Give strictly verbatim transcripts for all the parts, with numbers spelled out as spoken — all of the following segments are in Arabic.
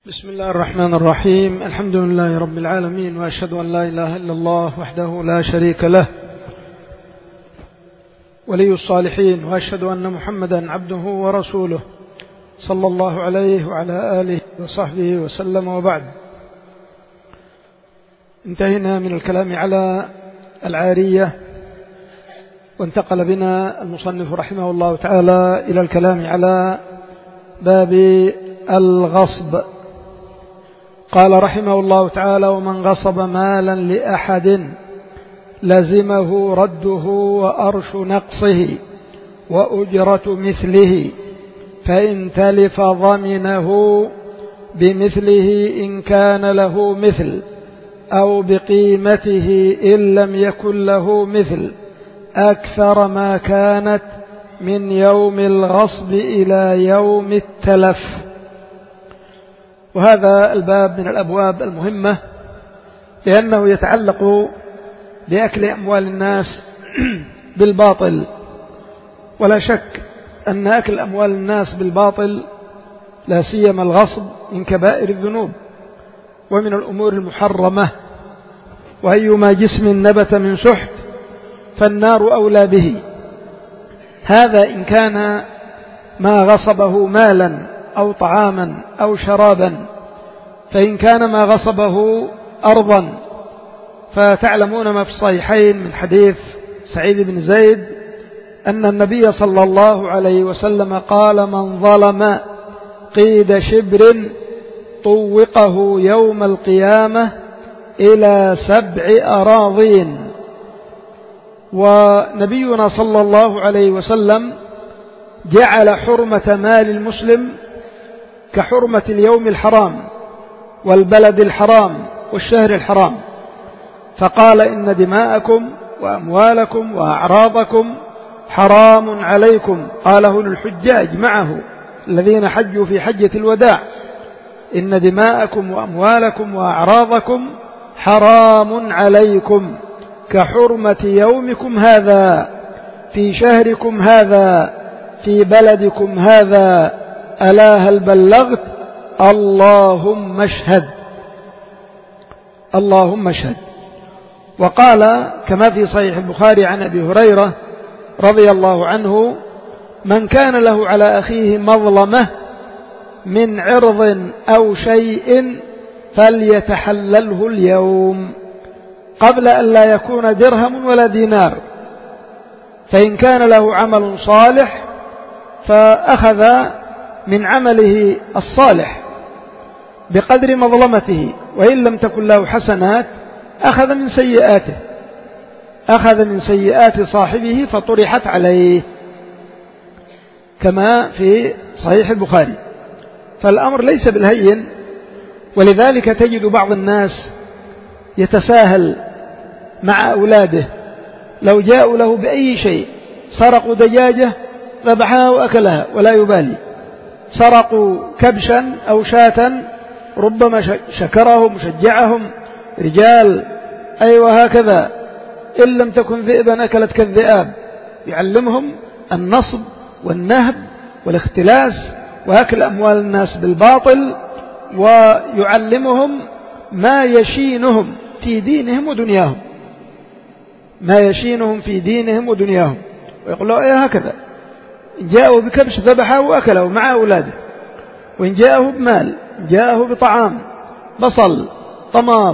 بسم الله الرحمن الرحيم. الحمد لله رب العالمين، وأشهد أن لا إله إلا الله وحده لا شريك له ولي الصالحين، وأشهد أن محمدا عبده ورسوله صلى الله عليه وعلى آله وصحبه وسلم. وبعد، انتهينا من الكلام على العارية، وانتقل بنا المصنف رحمه الله تعالى إلى الكلام على باب الغصب. قال رحمه الله تعالى: ومن غصب مالا لأحد لزمه رده وأرش نقصه وأجرة مثله، فإن تلف ضمنه بمثله إن كان له مثل، أو بقيمته إن لم يكن له مثل، أكثر ما كانت من يوم الغصب إلى يوم التلف. وهذا الباب من الأبواب المهمة، لأنه يتعلق بأكل أموال الناس بالباطل. ولا شك أن أكل أموال الناس بالباطل، لا سيما الغصب، من كبائر الذنوب ومن الأمور المحرمة، وأيما جسم نبت من سحت فالنار أولى به. هذا إن كان ما غصبه مالا أو طعاما أو شرابا. فإن كان ما غصبه أرضا، فتعلمون ما في الصحيحين من حديث سعيد بن زيد أن النبي صلى الله عليه وسلم قال: من ظلم قيد شبر طوقه يوم القيامة إلى سبع أراضين. ونبينا صلى الله عليه وسلم جعل حرمة مال المسلم كحرمة اليوم الحرام والبلد الحرام والشهر الحرام، فقال: إن دماءكم وأموالكم وأعراضكم حرام عليكم. قاله للحجاج معه الذين حجوا في حجة الوداع: إن دماءكم وأموالكم وأعراضكم حرام عليكم كحرمة يومكم هذا في شهركم هذا في بلدكم هذا، ألا هل بلغت؟ اللهم اشهد، اللهم اشهد. وقال كما في صحيح البخاري عن أبي هريرة رضي الله عنه: من كان له على أخيه مظلمة من عرض أو شيء فليتحلله اليوم قبل أن لا يكون درهم ولا دينار. فإن كان له عمل صالح فأخذ من عمله الصالح بقدر مظلمته، وإن لم تكن له حسنات أخذ من سيئاته، أخذ من سيئات صاحبه فطرحت عليه، كما في صحيح البخاري. فالأمر ليس بالهين، ولذلك تجد بعض الناس يتساهل مع أولاده، لو جاءوا له بأي شيء، سرقوا دجاجة ذبحها وأكلها ولا يبالي، سرقوا كبشا أو شاة ربما شكرهم وشجعهم، رجال أيوة هكذا، إن لم تكن ذئبا أكلت كالذئاب. يعلمهم النصب والنهب والاختلاس وأكل أموال الناس بالباطل، ويعلمهم ما يشينهم في دينهم ودنياهم، ما يشينهم في دينهم ودنياهم. ويقول له: إيه هكذا، إن جاءه بكبش ذبحه وأكله مع أولاده، وإن جاءه بمال، إن جاءه بطعام، بصل، طماط،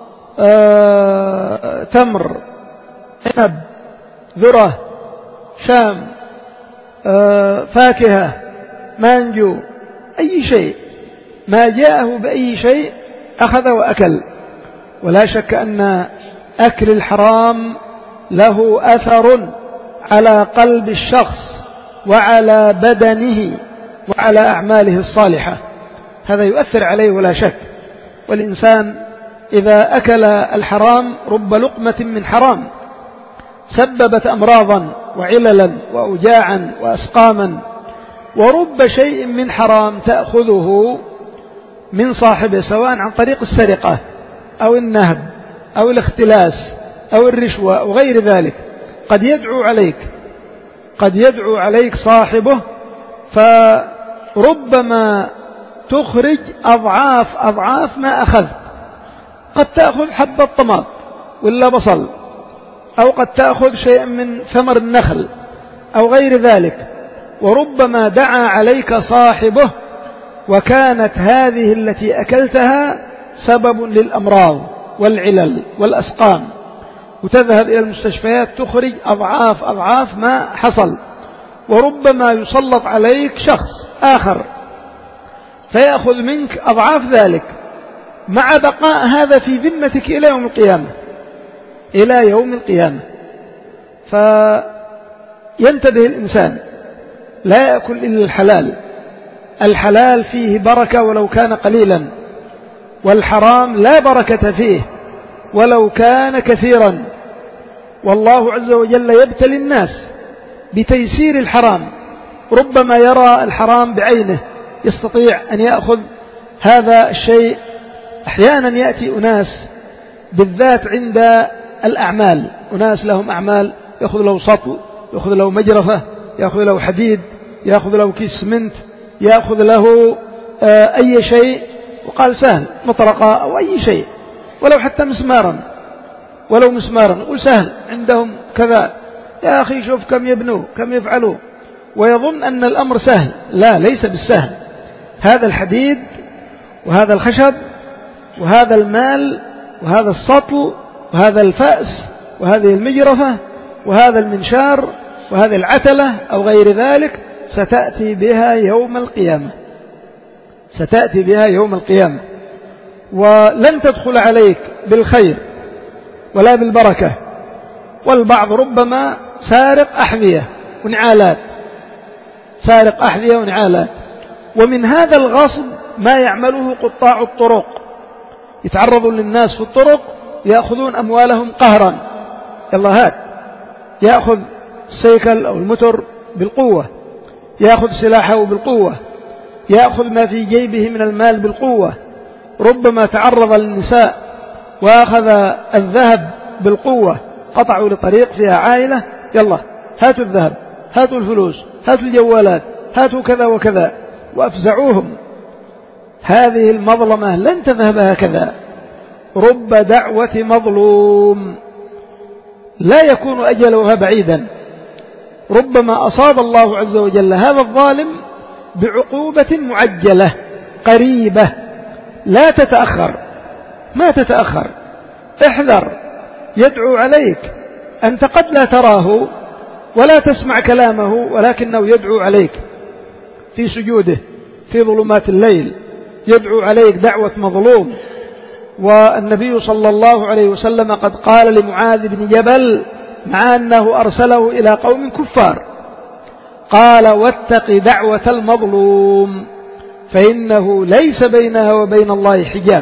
آه، تمر، عنب، ذرة، شام، آه، فاكهة، مانجو، أي شيء، ما جاءه بأي شيء أخذ وأكل. ولا شك أن أكل الحرام له أثر على قلب الشخص وعلى بدنه وعلى أعماله الصالحة، هذا يؤثر عليه ولا شك. والإنسان إذا أكل الحرام رب لقمة من حرام سببت أمراضا وعللا وأوجاعا وأسقاما، ورب شيء من حرام تأخذه من صاحبه، سواء عن طريق السرقة أو النهب أو الاختلاس أو الرشوة أو غير ذلك، قد يدعو عليك قد يدعو عليك صاحبه، فربما تخرج أضعاف أضعاف ما أخذت. قد تأخذ حبة طماط ولا بصل، أو قد تأخذ شيء من ثمر النخل أو غير ذلك، وربما دعا عليك صاحبه وكانت هذه التي أكلتها سبب للأمراض والعلل والأسقام، وتذهب إلى المستشفيات تخرج أضعاف أضعاف ما حصل. وربما يسلط عليك شخص آخر فيأخذ منك أضعاف ذلك، مع بقاء هذا في ذمتك إلى يوم القيامة إلى يوم القيامة. فينتبه الإنسان لا يأكل إلا الحلال. الحلال فيه بركة ولو كان قليلا، والحرام لا بركة فيه ولو كان كثيرا. والله عز وجل يبتلي الناس بتيسير الحرام، ربما يرى الحرام بعينه يستطيع أن يأخذ هذا الشيء. أحيانا يأتي أناس بالذات عند الأعمال، أناس لهم أعمال، يأخذ له سطل، يأخذ له مجرفة، يأخذ له حديد، يأخذ له كيس سمنت، يأخذ له أي شيء، وقال سهل، مطرقة أو أي شيء، ولو حتى مسمارا، ولو مسمارا يقول سهل عندهم كذا. يا أخي شوف كم يبنوا كم يفعلوا، ويظن أن الأمر سهل. لا، ليس بالسهل. هذا الحديد وهذا الخشب وهذا المال وهذا السطل وهذا الفأس وهذه المجرفة وهذا المنشار وهذه العتلة أو غير ذلك ستأتي بها يوم القيامة، ستأتي بها يوم القيامة، ولن تدخل عليك بالخير ولا بالبركة. والبعض ربما سارق أحذية ونعالات، سارق أحذية ونعالات. ومن هذا الغصب ما يعمله قطاع الطرق، يتعرضون للناس في الطرق يأخذون أموالهم قهرا. يلا هات، يأخذ السيكل أو المتر بالقوة، يأخذ سلاحه بالقوة، يأخذ ما في جيبه من المال بالقوة. ربما تعرض للنساء وأخذ الذهب بالقوة، قطعوا لطريق فيها عائلة، يلا هاتوا الذهب، هاتوا الفلوس، هاتوا الجوالات، هاتوا كذا وكذا، وأفزعوهم. هذه المظلمة لن تذهب هكذا. رب دعوة مظلوم لا يكون أجلها بعيدا، ربما أصاب الله عز وجل هذا الظالم بعقوبة معجلة قريبة لا تتأخر، ما تتأخر. احذر، يدعو عليك، أنت قد لا تراه ولا تسمع كلامه، ولكنه يدعو عليك في سجوده في ظلمات الليل، يدعو عليك دعوة مظلوم. والنبي صلى الله عليه وسلم قد قال لمعاذ بن جبل مع أنه أرسله إلى قوم كفار، قال: واتق دعوة المظلوم فإنه ليس بينها وبين الله حجاب.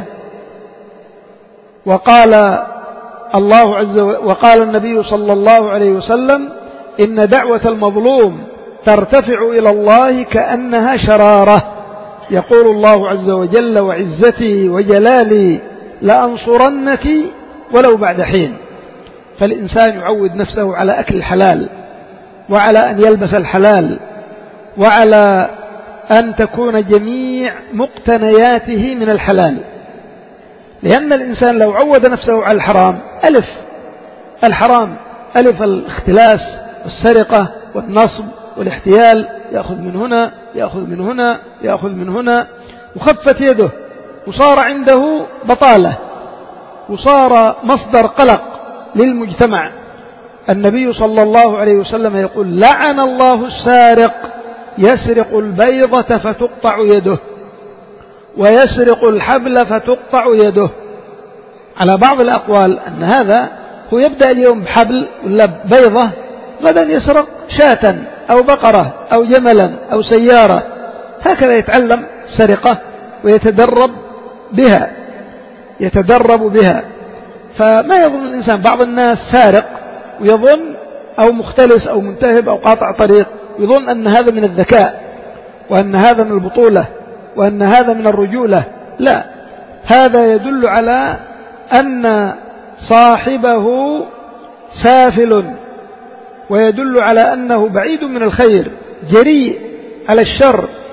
وقال الله عز وجل، وقال النبي صلى الله عليه وسلم: إن دعوة المظلوم ترتفع إلى الله كأنها شرارة، يقول الله عز وجل: وعزتي وجلالي لأنصرنك ولو بعد حين. فالإنسان يعود نفسه على أكل الحلال، وعلى أن يلبس الحلال، وعلى أن تكون جميع مقتنياته من الحلال. لأن الإنسان لو عود نفسه على الحرام، ألف الحرام، ألف الاختلاس والسرقة والنصب والاحتيال، يأخذ من هنا يأخذ من هنا يأخذ من هنا، وخفت يده، وصار عنده بطالة، وصار مصدر قلق للمجتمع. النبي صلى الله عليه وسلم يقول: لعن الله السارق يسرق البيضة فتقطع يده، ويسرق الحبل فتقطع يده. على بعض الأقوال أن هذا هو يبدأ اليوم بحبل ولا بيضة، غدا يسرق شاة أو بقرة أو جملا أو سيارة، هكذا يتعلم سرقة ويتدرب بها يتدرب بها. فما يظن الإنسان، بعض الناس سارق ويظن، أو مختلس أو منتهب أو قاطع طريق، يظن أن هذا من الذكاء، وأن هذا من البطولة، وأن هذا من الرجولة. لا، هذا يدل على أن صاحبه سافل، ويدل على أنه بعيد من الخير، جريء على الشر.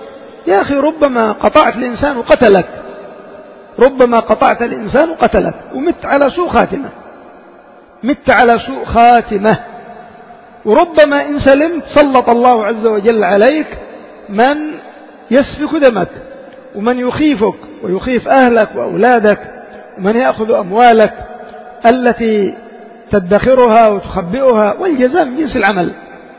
يا أخي ربما قطعت الإنسان وقتلك، ربما قطعت الإنسان وقتلك ومت على سوء خاتمة، مت على سوء خاتمة. وربما إن سلمت سلط الله عز وجل عليك من يسفك دمك ومن يخيفك ويخيف أهلك وأولادك ومن يأخذ أموالك التي تدخرها وتخبئها. والجزاء من جنس العمل،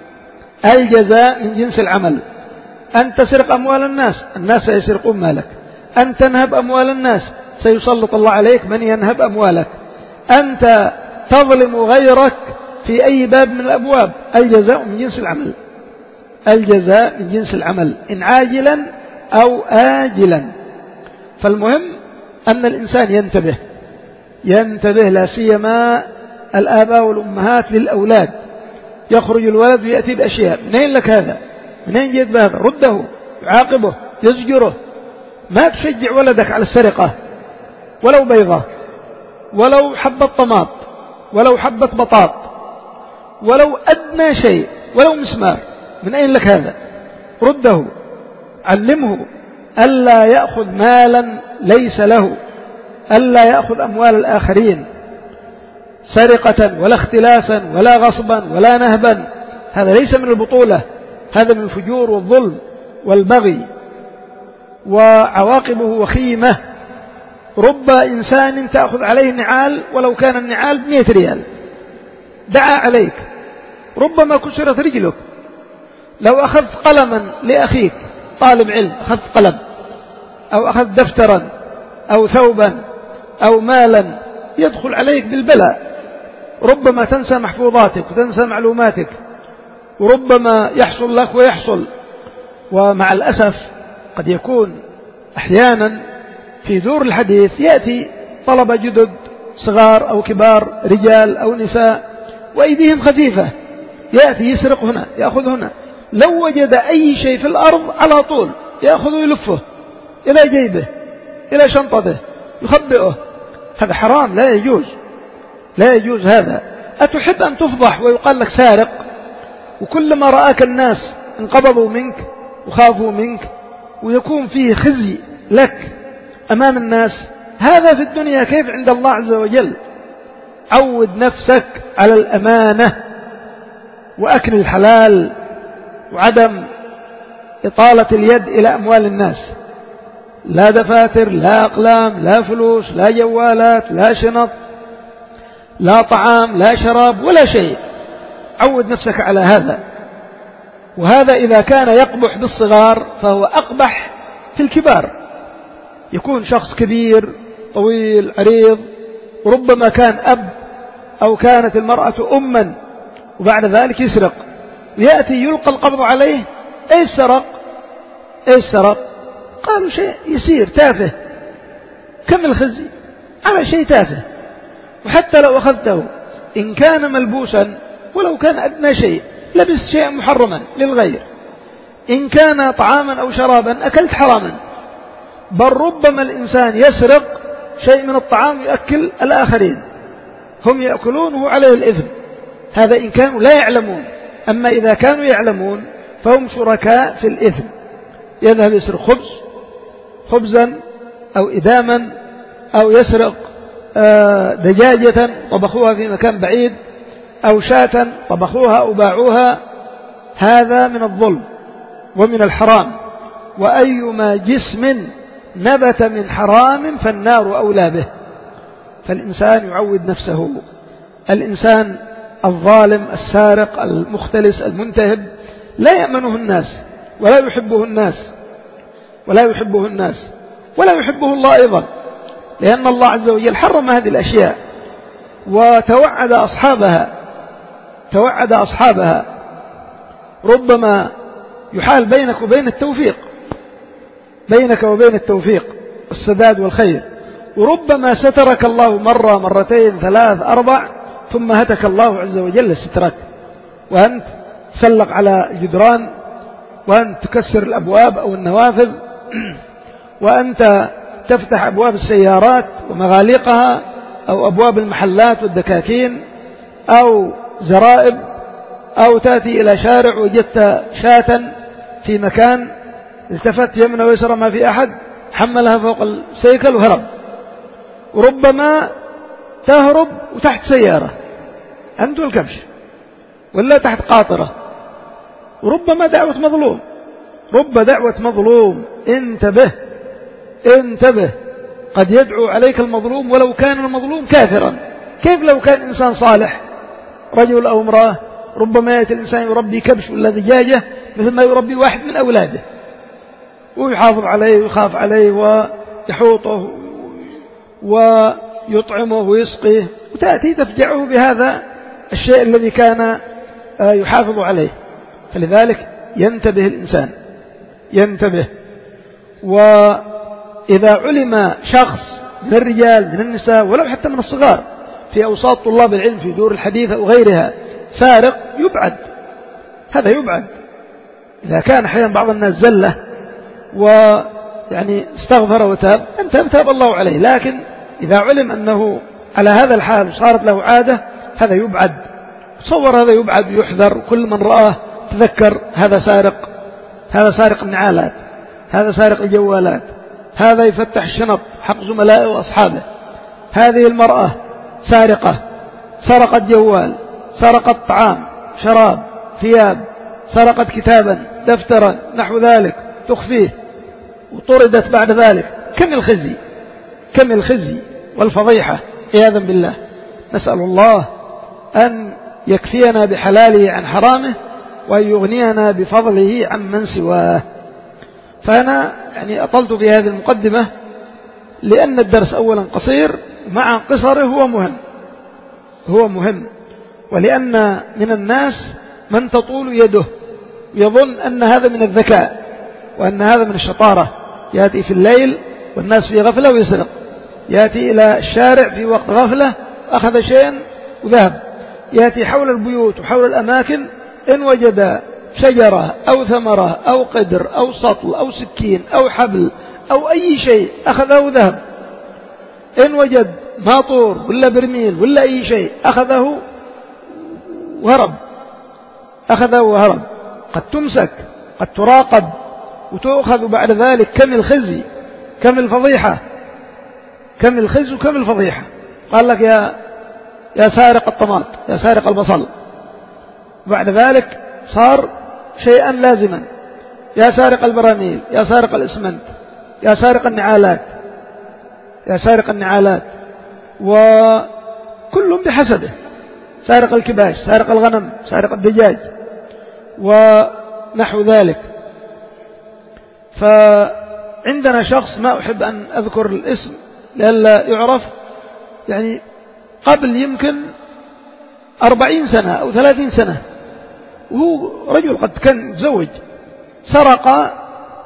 الجزاء من جنس العمل. أن تسرق أموال الناس، الناس سيسرقون مالك. أن تنهب أموال الناس، سيسلط الله عليك من ينهب أموالك. أنت تظلم غيرك في أي باب من الأبواب، الجزاء من جنس العمل، الجزاء من جنس العمل إن عاجلا أو آجلا. فالمهم أن الإنسان ينتبه، ينتبه لا سيما الآباء والأمهات للأولاد. يخرج الولد ويأتي بأشياء، منين لك هذا؟ منين جيت بهذا؟ رده، يعاقبه، يزجره. ما تشجع ولدك على السرقة ولو بيضة، ولو حبة طماط، ولو حبة بطاط، ولو أدنى شيء، ولو مسمار. من أين لك هذا؟ رده، علمه ألا يأخذ مالا ليس له، ألا يأخذ أموال الآخرين سرقة ولا اختلاسا ولا غصبا ولا نهبا. هذا ليس من البطولة، هذا من الفجور والظلم والبغي، وعواقبه وخيمة. رب إنسان تأخذ عليه نعال ولو كان النعال بمئة ريال، دعا عليك، ربما كسرت رجلك. لو أخذت قلما لأخيك طالب علم، أخذت قلم أو أخذت دفترا أو ثوبا أو مالا، يدخل عليك بالبلاء. ربما تنسى محفوظاتك وتنسى معلوماتك، وربما يحصل لك ويحصل. ومع الأسف قد يكون أحيانا في دور الحديث يأتي طلبة جدد صغار أو كبار، رجال أو نساء، وأيديهم خفيفة، يأتي يسرق هنا يأخذ هنا. لو وجد أي شيء في الأرض على طول يأخذه يلفه إلى جيبه إلى شنطته يخبئه. هذا حرام، لا يجوز، لا يجوز هذا. أتحب أن تفضح ويقال لك سارق، وكلما رآك الناس انقبضوا منك وخافوا منك، ويكون فيه خزي لك أمام الناس؟ هذا في الدنيا، كيف عند الله عز وجل؟ عود نفسك على الأمانة وأكل الحلال وعدم إطالة اليد إلى أموال الناس. لا دفاتر، لا أقلام، لا فلوس، لا جوالات، لا شنط، لا طعام، لا شراب، ولا شيء. عود نفسك على هذا. وهذا إذا كان يقبح بالصغار فهو أقبح في الكبار. يكون شخص كبير طويل عريض، وربما كان أب أو كانت المرأة أما، وبعد ذلك يسرق، ويأتي يلقى القبض عليه. أي سرق؟ أي سرق؟ قالوا شيء يسير تافه. كم الخزي على شيء تافه. وحتى لو أخذته إن كان ملبوسا، ولو كان أدنى شيء، لبس شيء محرما للغير. إن كان طعاما أو شرابا، أكلت حراما. بل ربما الإنسان يسرق شيء من الطعام يأكل الآخرين، هم يأكلونه عليه الإثم. هذا إن كانوا لا يعلمون. أما إذا كانوا يعلمون فهم شركاء في الإثم. يذهب يسرق خبز خبزا أو إداما، أو يسرق دجاجة طبخوها في مكان بعيد، أو شاة طبخوها أو باعوها. هذا من الظلم ومن الحرام. وأيما جسم نبت من حرام فالنار أولى به. فالإنسان يعود نفسه. الإنسان الظالم السارق المختلس المنتهب لا يأمنه الناس ولا يحبه الناس ولا يحبه الناس ولا يحبه الله أيضا، لأن الله عز وجل حرم هذه الأشياء وتوعد أصحابها توعد أصحابها. ربما يحال بينك وبين التوفيق، بينك وبين التوفيق والسداد والخير. وربما سترك الله مرة مرتين ثلاث أربع، ثم هتك الله عز وجل سترك، وأنت تسلق على الجدران، وأنت تكسر الأبواب أو النوافذ، وأنت تفتح أبواب السيارات ومغاليقها، أو أبواب المحلات والدكاكين، أو زرائب، أو تأتي إلى شارع وجدت شاة في مكان التفت يمنى ويسرى ما في أحد، حملها فوق السيكل وهرب. وربما تهرب وتحت سيارة أنت والكبش، ولا تحت قاطرة. وربما دعوة مظلوم، رب دعوة مظلوم. انتبه انتبه، قد يدعو عليك المظلوم ولو كان المظلوم كافرا. كيف لو كان إنسان صالح رجل أو امرأة؟ ربما يأتي الإنسان يربي كبش ولا دجاجة مثل ما يربي واحد من أولاده، ويحافظ عليه ويخاف عليه ويحوطه ويطعمه ويسقيه، وتأتي تفجعه بهذا الشيء الذي كان يحافظ عليه. فلذلك ينتبه الإنسان، ينتبه. وإذا علم شخص من الرجال من النساء ولو حتى من الصغار في أوساط طلاب العلم في دور الحديثة وغيرها سارق، يبعد، هذا يبعد. إذا كان أحيانا بعض الناس زله ويعني استغفر وتاب، أنت تاب الله عليه. لكن إذا علم أنه على هذا الحال وصارت له عادة، هذا يبعد. تصور هذا يبعد ويحذر، كل من رآه تذكر هذا سارق، هذا سارق النعالات، هذا سارق الجوالات، هذا يفتح الشنط حق زملائه وأصحابه، هذه المرأة سارقة سرقت جوال، سرقت طعام شراب ثياب، سرقت كتابا دفترا نحو ذلك تخفيه وطردت بعد ذلك. كم الخزي، كم الخزي والفضيحة عياذا بالله. نسأل الله أن يكفينا بحلاله عن حرامه وأن يغنينا بفضله عن من سواه. فأنا يعني أطلت في هذه المقدمة لأن الدرس أولا قصير، مع قصره هو مهم، هو مهم. ولأن من الناس من تطول يده يظن أن هذا من الذكاء وأن هذا من الشطارة، يأتي في الليل والناس في غفلة ويسرق، يأتي إلى الشارع في وقت غفلة أخذ شيئا وذهب، يأتي حول البيوت وحول الأماكن إن وجد شجرة أو ثمرة أو قدر أو سطل أو سكين أو حبل أو أي شيء أخذه وذهب، إن وجد ماطور ولا برميل ولا أي شيء أخذه وهرب، أخذه وهرب. قد تمسك، قد تراقب وتأخذ بعد ذلك. كم الخزي، كم الفضيحة، كم الخزي وكم الفضيحة. قال لك يا يا سارق الطماط، يا سارق البصل، بعد ذلك صار شيئا لازما. يا سارق البراميل، يا سارق الإسمنت، يا سارق النعالات، يا سارق النعالات. وكل بحسبه، سارق الكباش، سارق الغنم، سارق الدجاج ونحو ذلك. فعندنا شخص ما أحب أن أذكر الاسم لئلا يعرف، يعني قبل يمكن أربعين سنة أو ثلاثين سنة، وهو رجل قد كان متزوج، سرق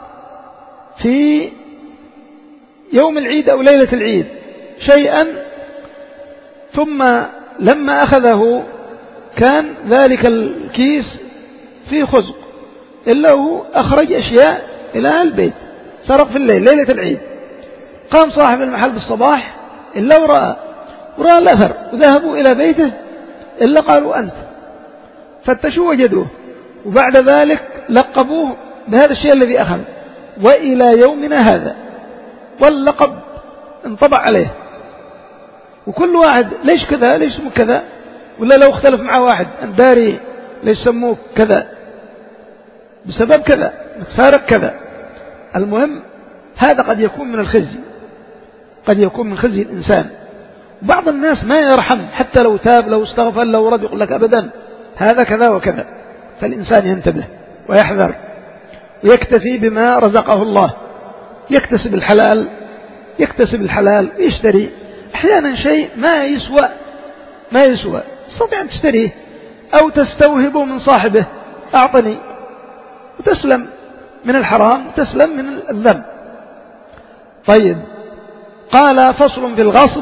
في يوم العيد أو ليلة العيد شيئا، ثم لما أخذه كان ذلك الكيس فيه خزق، إلا هو أخرج أشياء إلى البيت. سرق في الليل ليلة العيد. قام صاحب المحل بالصباح إلا ورأى ورأى الأثر، وذهبوا إلى بيته إلا قالوا أنت، فتشوا وجدوه، وبعد ذلك لقبوه بهذا الشيء الذي أخذ، وإلى يومنا هذا واللقب انطبع عليه. وكل واحد ليش كذا، ليش اسمه كذا، ولا لو اختلف مع واحد أنداري ليش سموه كذا، بسبب كذا، سارق كذا. المهم هذا قد يكون من الخزي، قد يكون من خزي الإنسان. بعض الناس ما يرحم، حتى لو تاب لو استغفر لو رد يقول لك أبدا هذا كذا وكذا. فالإنسان ينتبه ويحذر ويكتفي بما رزقه الله، يكتسب الحلال، يكتسب الحلال ويشتري. أحيانا شيء ما يسوى ما يسوى تستطيع أن تشتريه أو تستوهبه من صاحبه، أعطني، وتسلم من الحرام وتسلم من الذنب. طيب، قال فصل في الغصب.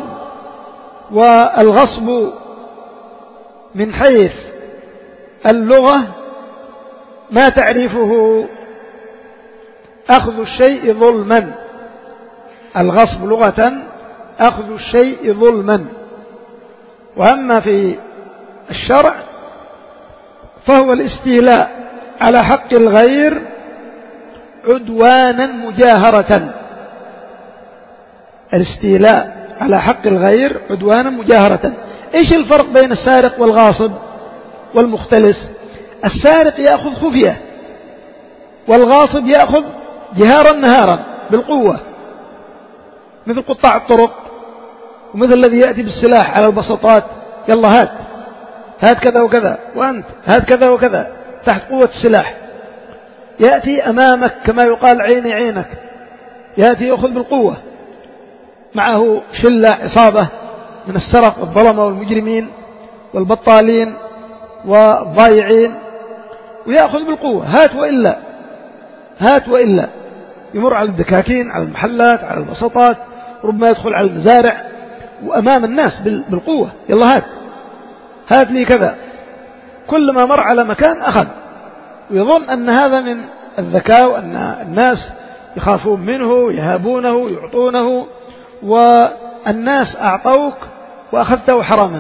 والغصب من حيث اللغة ما تعرفه أخذ الشيء ظلما. الغصب لغة أخذ الشيء ظلما، وأما في الشرع فهو الاستيلاء على حق الغير عدوانا مجاهرة. الاستيلاء على حق الغير عدوانا مجاهرة. إيش الفرق بين السارق والغاصب والمختلس؟ السارق يأخذ خفية، والغاصب يأخذ جهارا نهارا بالقوة، مثل قطاع الطرق، ومثل الذي يأتي بالسلاح على البساطات، يلا هات هات كذا وكذا، وأنت هات كذا وكذا، تحت قوة السلاح. يأتي أمامك كما يقال عيني عينك، يأتي يأخذ بالقوة، معه شلة عصابة من السرق والظلمة والمجرمين والبطالين والضايعين، ويأخذ بالقوة، هات وإلا هات وإلا، يمر على الدكاكين، على المحلات، على البساطات، ربما يدخل على المزارع وأمام الناس بالقوة، يلا هات هات لي كذا. كل ما مر على مكان أخذ، ويظن أن هذا من الذكاء، وأن الناس يخافون منه، يهابونه، يعطونه، والناس أعطوك وأخذته حراما.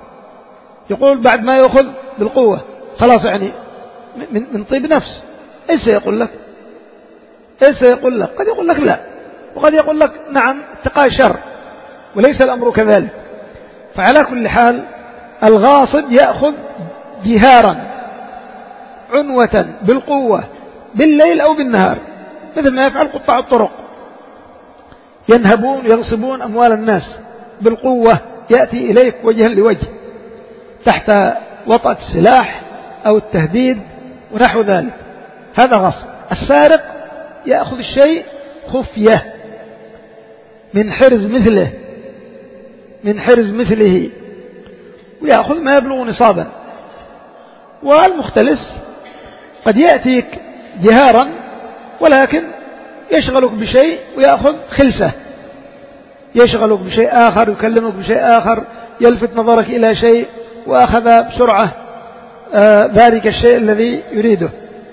يقول بعد ما يأخذ بالقوة خلاص، يعني من, من طيب نفس، إيش سيقول لك؟ إيش سيقول لك؟ قد يقول لك لا، وقد يقول لك نعم اتقاء شر، وليس الأمر كذلك. فعلى كل حال الغاصب يأخذ جهارا عنوة بالقوة بالليل أو بالنهار، مثل ما يفعل قطاع الطرق، ينهبون يغصبون أموال الناس بالقوة، يأتي إليك وجها لوجه تحت وطأة السلاح أو التهديد ونحو ذلك، هذا غصب. السارق يأخذ الشيء خفية من حرز مثله من حرز مثله ويأخذ ما يبلغ نصابا. والمختلس قد يأتيك جهارا، ولكن يشغلك بشيء ويأخذ خلسة، يشغلك بشيء آخر، يكلمك بشيء آخر، يلفت نظرك إلى شيء وأخذ بسرعة آه ذلك الشيء الذي يريده.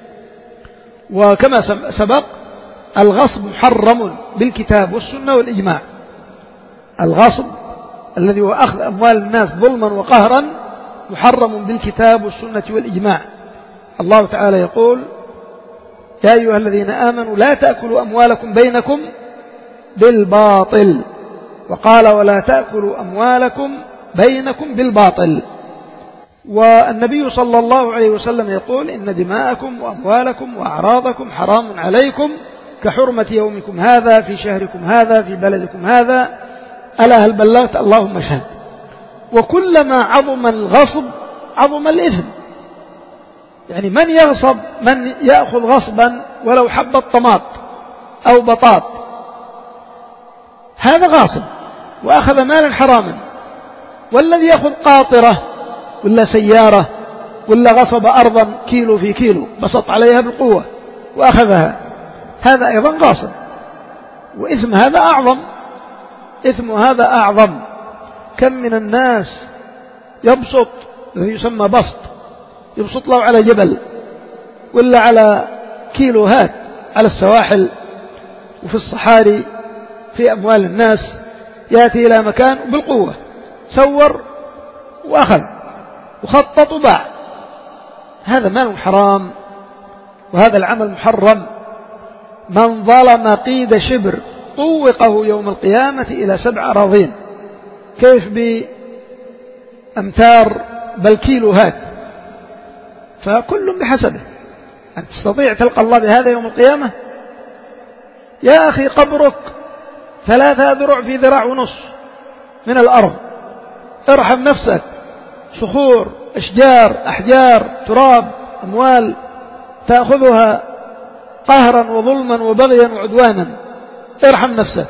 وكما سبق الغصب محرم بالكتاب والسنة والإجماع. الغصب الذي هو أخذ أموال الناس ظلما وقهرا محرم بالكتاب والسنة والإجماع. الله تعالى يقول: يا أيها الذين آمنوا لا تأكلوا أموالكم بينكم بالباطل، وقال: ولا تأكلوا أموالكم بينكم بالباطل. والنبي صلى الله عليه وسلم يقول: إن دماءكم وأموالكم وأعراضكم حرام عليكم كحرمة يومكم هذا في شهركم هذا في بلدكم هذا. ألا هل بلغت؟ اللهم اشهد. وكلما عظم الغصب عظم الإثم. يعني من يغصب، من يأخذ غصبا ولو حبة طماط أو بطاط، هذا غاصب وأخذ مالا حراما. والذي يأخذ قاطرة ولا سيارة ولا غصب أرضا كيلو في كيلو بسط عليها بالقوة وأخذها، هذا أيضا غاصب، وإثم هذا أعظم، إثم هذا أعظم. كم من الناس يبسط، الذي يسمى بسط، يبسط له على جبل ولا على كيلوهات على السواحل وفي الصحاري في أموال الناس، يأتي إلى مكان بالقوة، سور وأخذ وخطط وباع، هذا مال حرام وهذا العمل محرم. من ظلم قيد شبر طوقه يوم القيامة إلى سبع أراضين. كيف بأمتار بل كيلوهات؟ فكل بحسبه. أن تستطيع تلقى الله بهذا يوم القيامة؟ يا أخي قبرك ثلاثة ذرع في ذراع ونص من الأرض، ارحم نفسك. صخور، أشجار، أحجار، تراب، أموال تأخذها قهرا وظلما وبغيا وعدوانا، ارحم نفسك.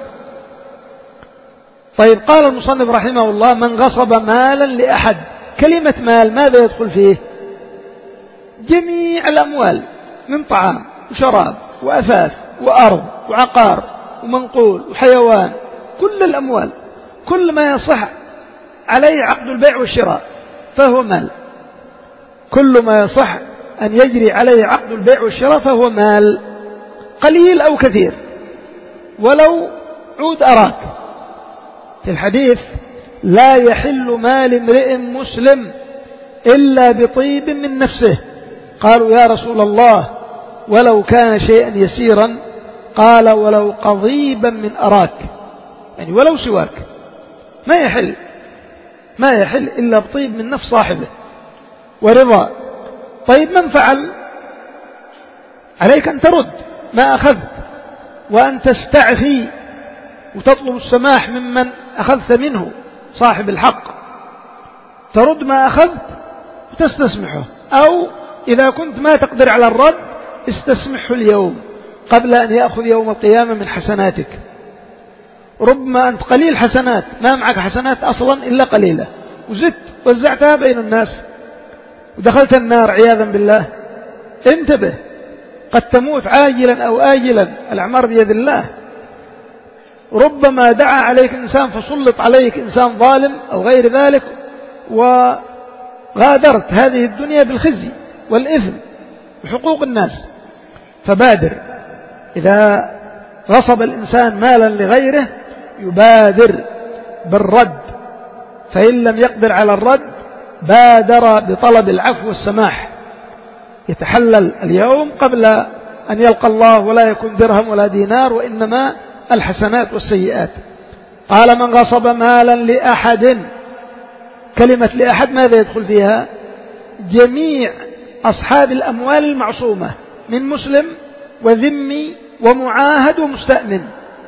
طيب، قال المصنف رحمه الله: من غصب مالا لأحد. كلمة مال ماذا يدخل فيه؟ جميع الأموال من طعام وشراب وأثاث وأرض وعقار ومنقول وحيوان، كل الأموال، كل ما يصح عليه عقد البيع والشراء فهو مال. كل ما يصح أن يجري عليه عقد البيع والشراء فهو مال، قليل أو كثير، ولو عود أراك. في الحديث: لا يحل مال امرئ مسلم إلا بطيب من نفسه. قالوا: يا رسول الله، ولو كان شيئا يسيرا، قال ولو قضيبا من أراك، يعني ولو سواك، ما يحل ما يحل إلا بطيب من نفس صاحبه ورضا. طيب من فعل؟ عليك أن ترد ما أخذت، وأن تستعفي وتطلب السماح ممن أخذت منه صاحب الحق، ترد ما أخذت وتستسمحه، أو إذا كنت ما تقدر على الرد استسمحه اليوم قبل أن يأخذ يوم القيامة من حسناتك. ربما أنت قليل حسنات، ما معك حسنات أصلا إلا قليلة، وزدت وزعتها بين الناس ودخلت النار عياذا بالله. انتبه، قد تموت عاجلا أو آجلا، الأعمار بيد الله. ربما دعا عليك إنسان فسلط عليك إنسان ظالم أو غير ذلك، وغادرت هذه الدنيا بالخزي والإثم وحقوق الناس. فبادر، إذا غصب الإنسان مالا لغيره يبادر بالرد، فإن لم يقدر على الرد بادر بطلب العفو والسماح، يتحلل اليوم قبل أن يلقى الله ولا يكون درهم ولا دينار، وإنما الحسنات والسيئات. قال من غصب مالا لأحد، كلمة لأحد ماذا يدخل فيها؟ جميع أصحاب الأموال المعصومة من مسلم وذمي ومعاهد ومستأمن.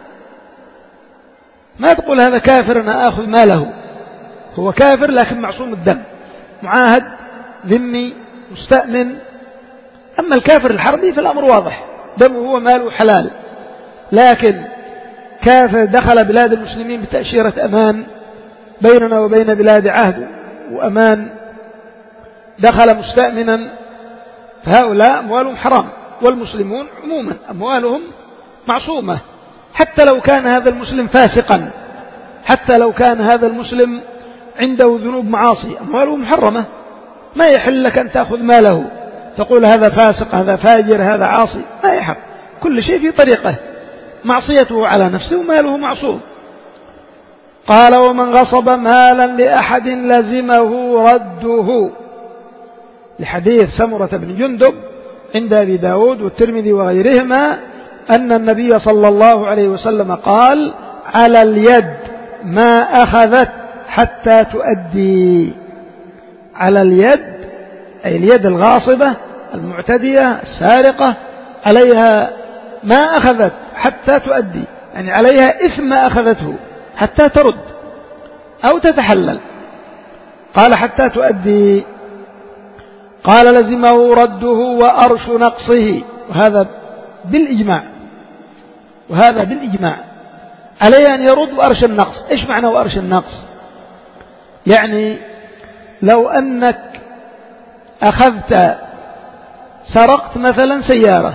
ما تقول هذا كافر أنا آخذ ماله، هو كافر لكن معصوم الدم، معاهد ذمي مستأمن. أما الكافر الحربي فالأمر واضح، دمه هو ماله حلال، لكن كافر دخل بلاد المسلمين بتأشيرة أمان بيننا وبين بلاد عهد وأمان، دخل مستأمنا، فهؤلاء أموالهم حرام. والمسلمون عموما أموالهم معصومة، حتى لو كان هذا المسلم فاسقا، حتى لو كان هذا المسلم عنده ذنوب معاصي، أمواله محرمة، ما يحل لك أن تأخذ ماله تقول هذا فاسق هذا فاجر هذا عاصي، ما يحق، كل شيء في طريقه، معصيته على نفسه وماله معصوم. قال ومن غصب مالا لأحد لزمه رده، لحديث سمرة بن جندب عند أبي داود والترمذي وغيرهما أن النبي صلى الله عليه وسلم قال على اليد ما أخذت حتى تؤدي. على اليد أي اليد الغاصبة المعتدية السارقة عليها ما أخذت حتى تؤدي، يعني عليها إثم ما أخذته حتى ترد أو تتحلل. قال حتى تؤدي. قال لزمه رده وأرش نقصه، وهذا بالإجماع، وهذا بالإجماع عليه أن يرد وأرش النقص. إيش معنى وأرش النقص؟ يعني لو أنك أخذت سرقت مثلا سيارة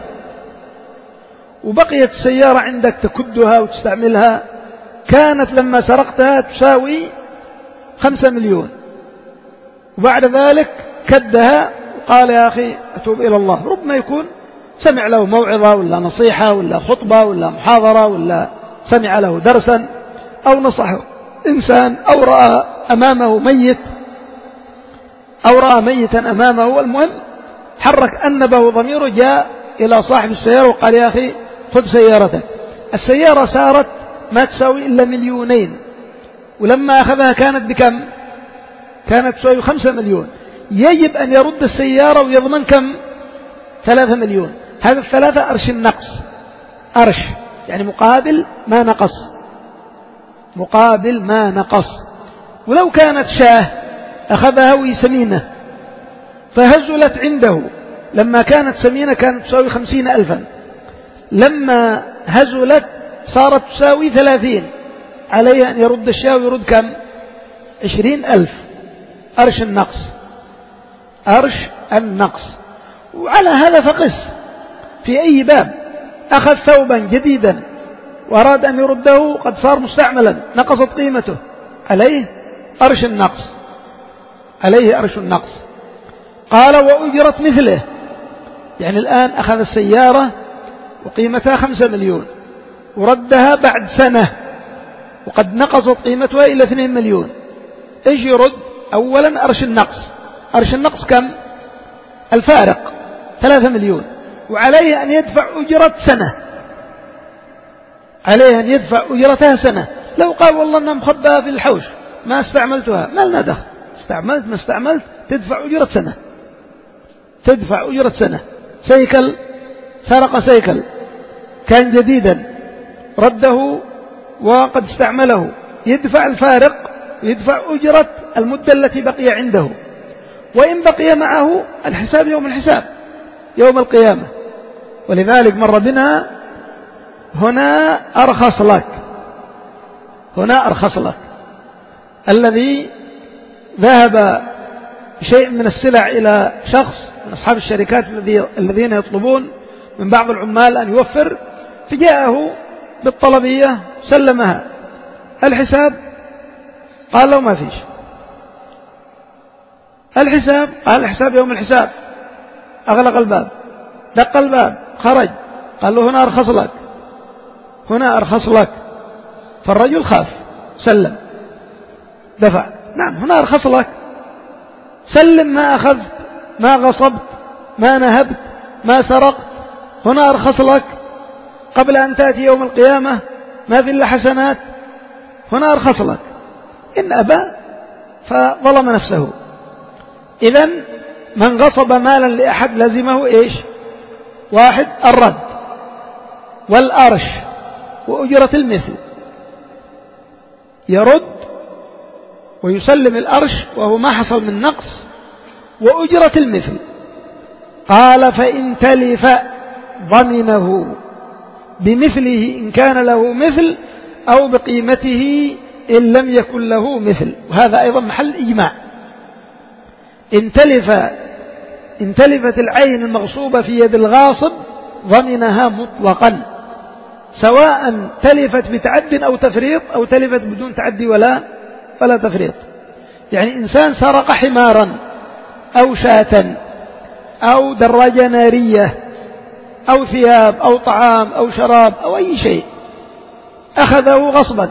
وبقيت السيارة عندك تكدها وتستعملها، كانت لما سرقتها تساوي خمسة مليون، وبعد ذلك كدها وقال يا أخي أتوب إلى الله، ربما يكون سمع له موعظة ولا نصيحة ولا خطبة ولا محاضرة ولا سمع له درسا أو نصحه إنسان أو رأى أمامه ميت أو رأى ميتا أمامه، المهم حرك أنبه ضميره، جاء إلى صاحب السيارة وقال يا أخي خذ سيارتك. السيارة سارت ما تساوي إلا مليونين، ولما أخذها كانت بكم؟ كانت تساوي خمسة مليون. يجب أن يرد السيارة ويضمن كم؟ ثلاثة مليون. هذا الثلاثة أرش النقص، أرش يعني مقابل ما نقص، مقابل ما نقص. ولو كانت شاه أخذها وهي سمينة فهزلت عنده، لما كانت سمينة كانت تساوي خمسين ألفا، لما هزلت صارت تساوي ثلاثين، عليه أن يرد الشاه ويرد كم؟ عشرين ألف. أرش النقص، أرش النقص. وعلى هذا فقس في أي باب، أخذ ثوبا جديدا وأراد أن يرده قد صار مستعملا نقصت قيمته، عليه أرش النقص، عليه أرش النقص. قال وأجرت مثله، يعني الآن أخذ السيارة وقيمتها خمسة مليون وردها بعد سنة وقد نقصت قيمتها إلى اثنين مليون، إيش يرد؟ أولا أرش النقص. أرش النقص كم؟ الفارق ثلاثة مليون، وعليه أن يدفع أجرة سنة، عليه أن يدفع أجرتها سنة. لو قال والله أنها مخبأة في الحوش ما استعملتها، ما لنا دخل، استعملت ما استعملت تدفع أجرة سنة، تدفع أجرة سنة. سيكل، سرق سيكل كان جديدا رده وقد استعمله، يدفع الفارق، يدفع أجرة المدة التي بقي عنده، وإن بقي معه الحساب يوم الحساب يوم القيامة. ولذلك مر بنا هنا أرخص لك، هنا أرخص لك الذي ذهب بشيء من السلع إلى شخص من أصحاب الشركات الذين يطلبون من بعض العمال أن يوفر، فجاءه بالطلبية سلمها، الحساب قال له ما فيش، الحساب قال الحساب يوم الحساب، أغلق الباب، دق الباب، خرج، قال له هنا أرخص لك، هنا أرخص لك. فالرجل خاف سلم دفع، نعم هنا أرخص لك، سلم ما أخذت ما غصبت ما نهبت ما سرقت، هنا أرخص لك قبل أن تأتي يوم القيامة ما في إلا حسنات، هنا أرخص لك. إن أبى فظلم نفسه. إذن من غصب مالا لأحد لازمه إيش؟ واحد الرد والأرش وأجرة المثل، يرد ويسلم الأرش وهو ما حصل من نقص وأجرة المثل. قال فإن تلف ضمنه بمثله إن كان له مثل أو بقيمته إن لم يكن له مثل، وهذا أيضا محل إجماع. إن تلف إن تلفت العين المغصوبة في يد الغاصب ضمنها مطلقا، سواء تلفت بتعد أو تفريط أو تلفت بدون تعدي ولا ولا تفريط. يعني إنسان سرق حمارا أو شاة أو دراجة نارية أو ثياب أو طعام أو شراب أو أي شيء، أخذه غصبا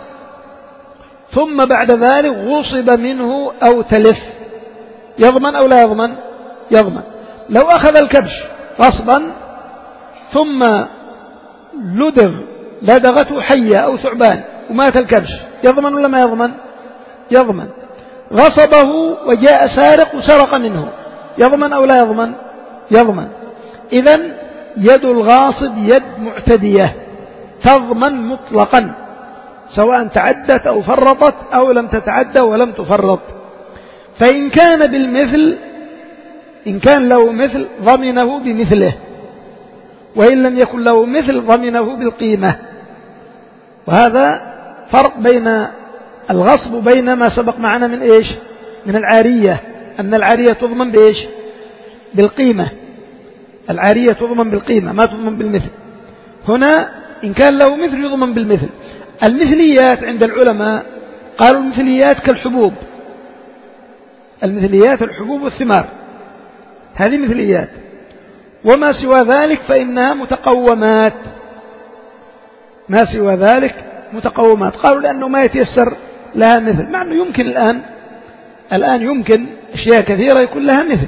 ثم بعد ذلك غصب منه أو تلف، يضمن أو لا يضمن؟ يضمن. لو أخذ الكبش غصبا ثم لدغ لدغته حية أو ثعبان ومات الكبش، يضمن ولا ما يضمن؟ يضمن. غصبه وجاء سارق وسرق منه، يضمن أو لا يضمن؟ يضمن. إذن يد الغاصب يد معتدية تضمن مطلقا، سواء تعدت أو فرطت أو لم تتعدى ولم تفرط. فإن كان بالمثل، إن كان له مثل ضمنه بمثله، وإن لم يكن له مثل ضمنه بالقيمة. وهذا فرق بين الغصب وبين ما سبق معنا من إيش؟ من العارية، أن العارية تضمن بإيش؟ بالقيمة، العارية تضمن بالقيمة ما تضمن بالمثل. هنا إن كان له مثل يضمن بالمثل. المثليات عند العلماء قالوا المثليات كالحبوب، المثليات الحبوب والثمار هذه مثليات، وما سوى ذلك فإنها متقومات، ما سوى ذلك متقومات. قالوا لأنه ما يتيسر لها مثل، مع أنه يمكن الآن الآن يمكن أشياء كثيرة يكون لها مثل،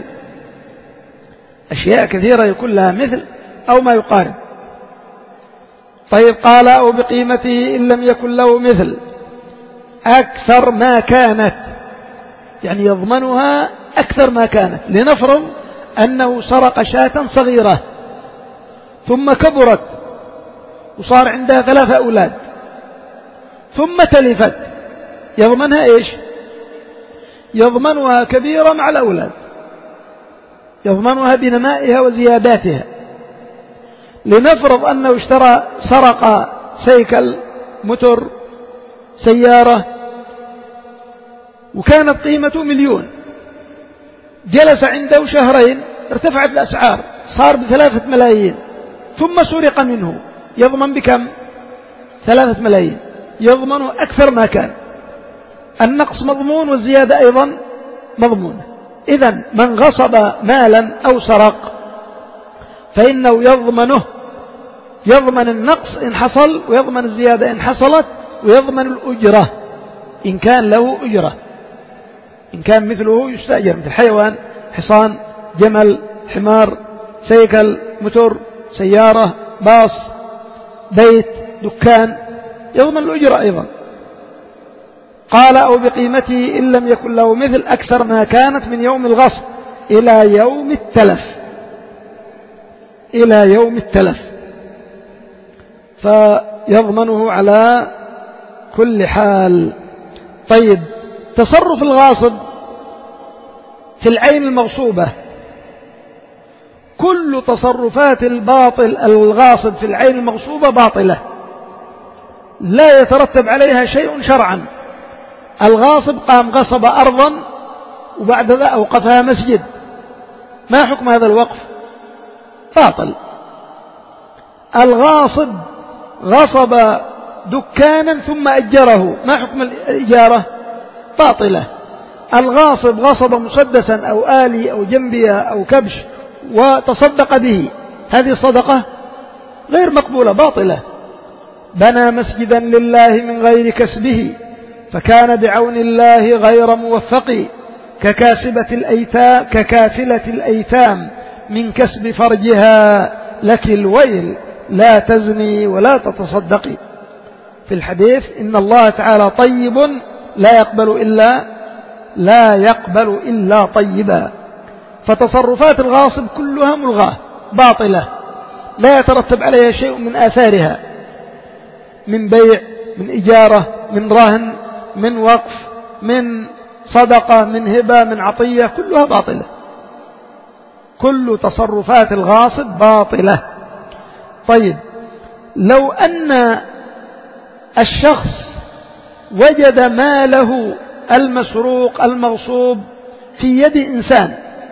أشياء كثيرة يكون لها مثل أو ما يقارب. طيب قال أو بقيمته إن لم يكن له مثل أكثر ما كانت، يعني يضمنها أكثر ما كانت. لنفرض أنه سرق شاة صغيرة ثم كبرت وصار عندها ثلاثة أولاد ثم تلفت، يضمنها إيش؟ يضمنها كبيرة مع الأولاد، يضمنها بنمائها وزياداتها. لنفرض أنه اشترى سرق سيكل متر سيارة وكانت قيمته مليون، جلس عنده شهرين ارتفعت الأسعار صار بثلاثة ملايين ثم سرق منه، يضمن بكم؟ ثلاثة ملايين، يضمن أكثر ما كان، النقص مضمون والزيادة أيضا مضمونة. إذن من غصب مالا أو سرق فإنه يضمنه، يضمن النقص إن حصل ويضمن الزيادة إن حصلت ويضمن الأجرة إن كان له أجرة، إن كان مثله يستأجر مثل حيوان، حصان، جمل، حمار، سيكل، موتور، سيارة، باص، بيت، دكان، يضمن الأجرة أيضا. قال أو بقيمته إن لم يكن له مثل أكثر ما كانت من يوم الغصب إلى يوم التلف، إلى يوم التلف، فيضمنه على كل حال. طيب، تصرف الغاصب في العين المغصوبة، كل تصرفات الباطل الغاصب في العين المغصوبة باطلة، لا يترتب عليها شيء شرعا. الغاصب قام غصب أرضا وبعد ذا أوقفها مسجد، ما حكم هذا الوقف؟ باطل. الغاصب غصب دكانا ثم أجره، ما حكم الإجارة؟ باطلة. الغاصب غصب مسدسا أو آلي أو جنبية أو كبش وتصدق به، هذه صدقة غير مقبولة، باطلة. بنى مسجدا لله من غير كسبه فكان بعون الله غير موفق، ككاسبة الأيتام ككافلة الأيتام من كسب فرجها، لك الويل لا تزني ولا تتصدقي. في الحديث إن الله تعالى طيب لا يقبل إلا لا يقبل إلا طيبا. فتصرفات الغاصب كلها ملغاة باطلة، لا يترتب عليها شيء من آثارها، من بيع، من إجارة، من رهن، من وقف، من صدقة، من هبة، من عطية، كلها باطلة. كل تصرفات الغاصب باطلة. طيب، لو أن الشخص وجد ماله المسروق المغصوب في يد إنسان،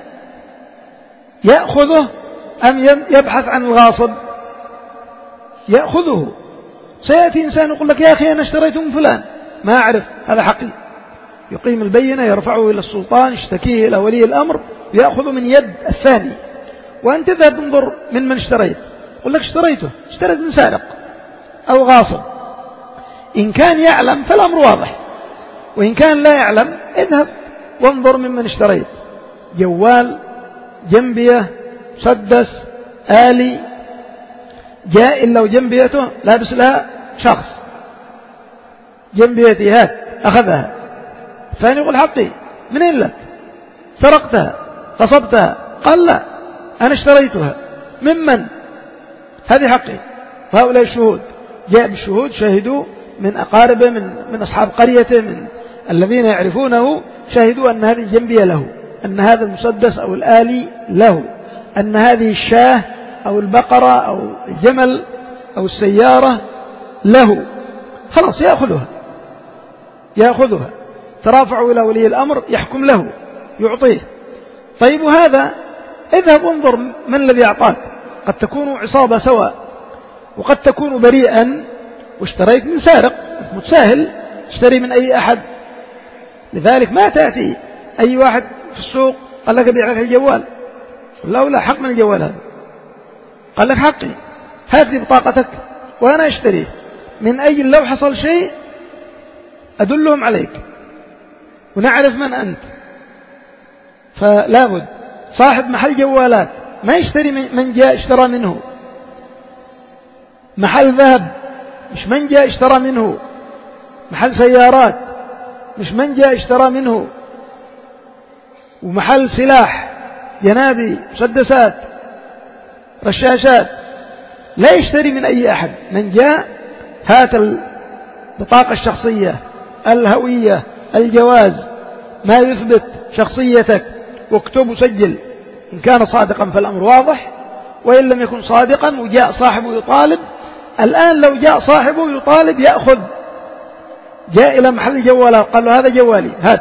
يأخذه أم يبحث عن الغاصب؟ يأخذه. سيأتي إنسان يقول لك يا أخي أنا اشتريته من فلان، ما أعرف، هذا حقي. يقيم البينة، يرفعه إلى السلطان، يشتكيه إلى ولي الأمر، يأخذ من يد الثاني. وأنت تذهب تنظر من من اشتريت، يقول لك اشتريته، اشتريت من سارق أو غاصب. إن كان يعلم فالأمر واضح، وإن كان لا يعلم اذهب وانظر ممن اشتريت. جوال، جنبية، مسدس، آلي، جاء إلا وجنبيته لابس لها شخص، جنبيتي هات، أخذها. الثاني يقول حقي، منين لك؟ سرقتها، غصبتها. قال لا، أنا اشتريتها. ممن؟ هذه حقي. وهؤلاء الشهود، جاء بالشهود شهدوا من أقاربه، من, من أصحاب قريته، من الذين يعرفونه، شهدوا أن هذه الجنبية له، أن هذا المسدس أو الآلي له، أن هذه الشاه أو البقرة أو الجمل أو السيارة له. خلاص يأخذها، يأخذها. ترافعوا إلى ولي الأمر، يحكم له، يعطيه. طيب، وهذا اذهب انظر من الذي أعطاك. قد تكون عصابة سواء، وقد تكون بريئا واشتريت من سارق، متساهل، اشتري من أي أحد. لذلك ما تأتي أي واحد في السوق قال لك أبيع لك الجوال، لا لا حق من الجوال هذا، قال لك حقي، هات لي بطاقتك وأنا أشتريه، من أجل لو حصل شيء أدلهم عليك ونعرف من أنت. فلا بد صاحب محل جوالات ما يشتري من جاء اشترى منه. محل ذهب مش من جاء اشترى منه. محل سيارات مش من جاء اشترى منه. ومحل سلاح، جنابي، مسدسات، رشاشات، لا يشتري من أي أحد. من جاء هات البطاقة الشخصية، الهوية، الجواز، ما يثبت شخصيتك، واكتب وسجل. إن كان صادقا فالأمر واضح، وإن لم يكن صادقا وجاء صاحبه يطالب. الآن لو جاء صاحبه يطالب يأخذ، جاء إلى محل الجوالات قال له هذا جوالي هات،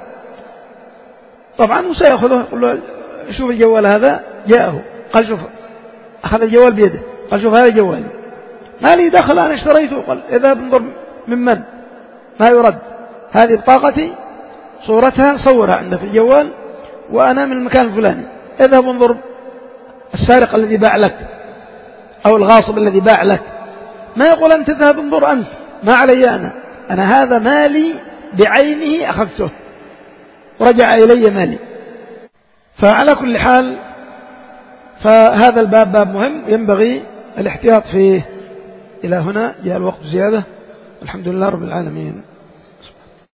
طبعا وسيأخذه، يقول له شوف الجوال هذا، جاءه قال شوف، أخذ الجوال بيده قال شوف هذا جوالي، ما لي دخل أنا اشتريته. قال إذا بنظر ممن، ما يرد، هذه بطاقتي صورتها صورها عندك في الجوال وأنا من المكان الفلاني، اذهب انظر السارق الذي باع لك أو الغاصب الذي باع لك. ما يقول أنت تذهب انظر أنت، ما علي أنا، أنا هذا مالي بعينه أخذته رجع إلي مالي. فعلى كل حال فهذا الباب باب مهم ينبغي الاحتياط فيه. إلى هنا جاء الوقت زيادة. الحمد لله رب العالمين.